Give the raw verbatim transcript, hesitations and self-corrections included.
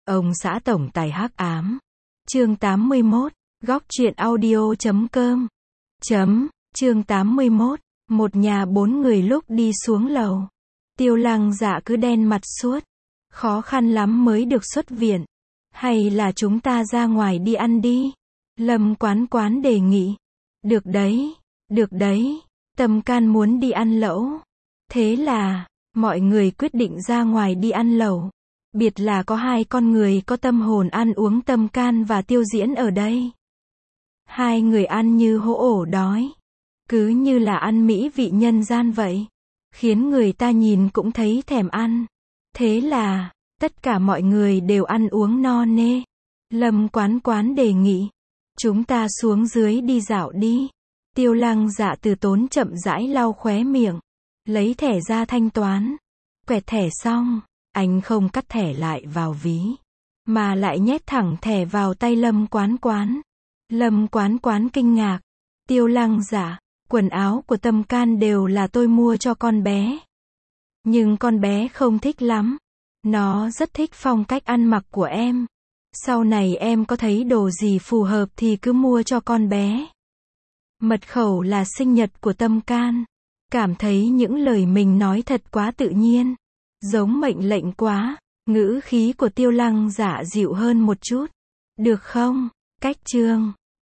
Ông xã tổng tài hắc ám. Chương tám mươi mốt. Góc truyện audio chấm com. Chấm. Chương tám mươi mốt. Một nhà bốn người lúc đi xuống lầu. Tiêu Lăng Dạ cứ đen mặt suốt. Khó khăn lắm mới được xuất viện. Hay là chúng ta ra ngoài đi ăn đi? Lâm Quán Quán đề nghị. Được đấy, được đấy. Tâm Can muốn đi ăn lẩu. Thế là, mọi người quyết định ra ngoài đi ăn lẩu. Biệt là có hai con người có tâm hồn ăn uống, Tâm Can và Tiêu Diễn ở đây. Hai người ăn như hổ ổ đói. Cứ như là ăn mỹ vị nhân gian vậy. Khiến người ta nhìn cũng thấy thèm ăn. Thế là, tất cả mọi người đều ăn uống no nê. Lâm Quán Quán đề nghị. Chúng ta xuống dưới đi dạo đi. Tiêu Lăng Dạ từ tốn chậm rãi lau khóe miệng. Lấy thẻ ra thanh toán. Quẹt thẻ xong, anh không cắt thẻ lại vào ví. Mà lại nhét thẳng thẻ vào tay Lâm Quán Quán. Lâm Quán Quán kinh ngạc. Tiêu Lăng Dạ, quần áo của Tâm Can đều là tôi mua cho con bé. Nhưng con bé không thích lắm. Nó rất thích phong cách ăn mặc của em. Sau này em có thấy đồ gì phù hợp thì cứ mua cho con bé. Mật khẩu là sinh nhật của Tâm Can. Cảm thấy những lời mình nói thật quá tự nhiên. Giống mệnh lệnh quá. Ngữ khí của Tiêu Lăng Dạ dịu hơn một chút. Được không? Cách chương.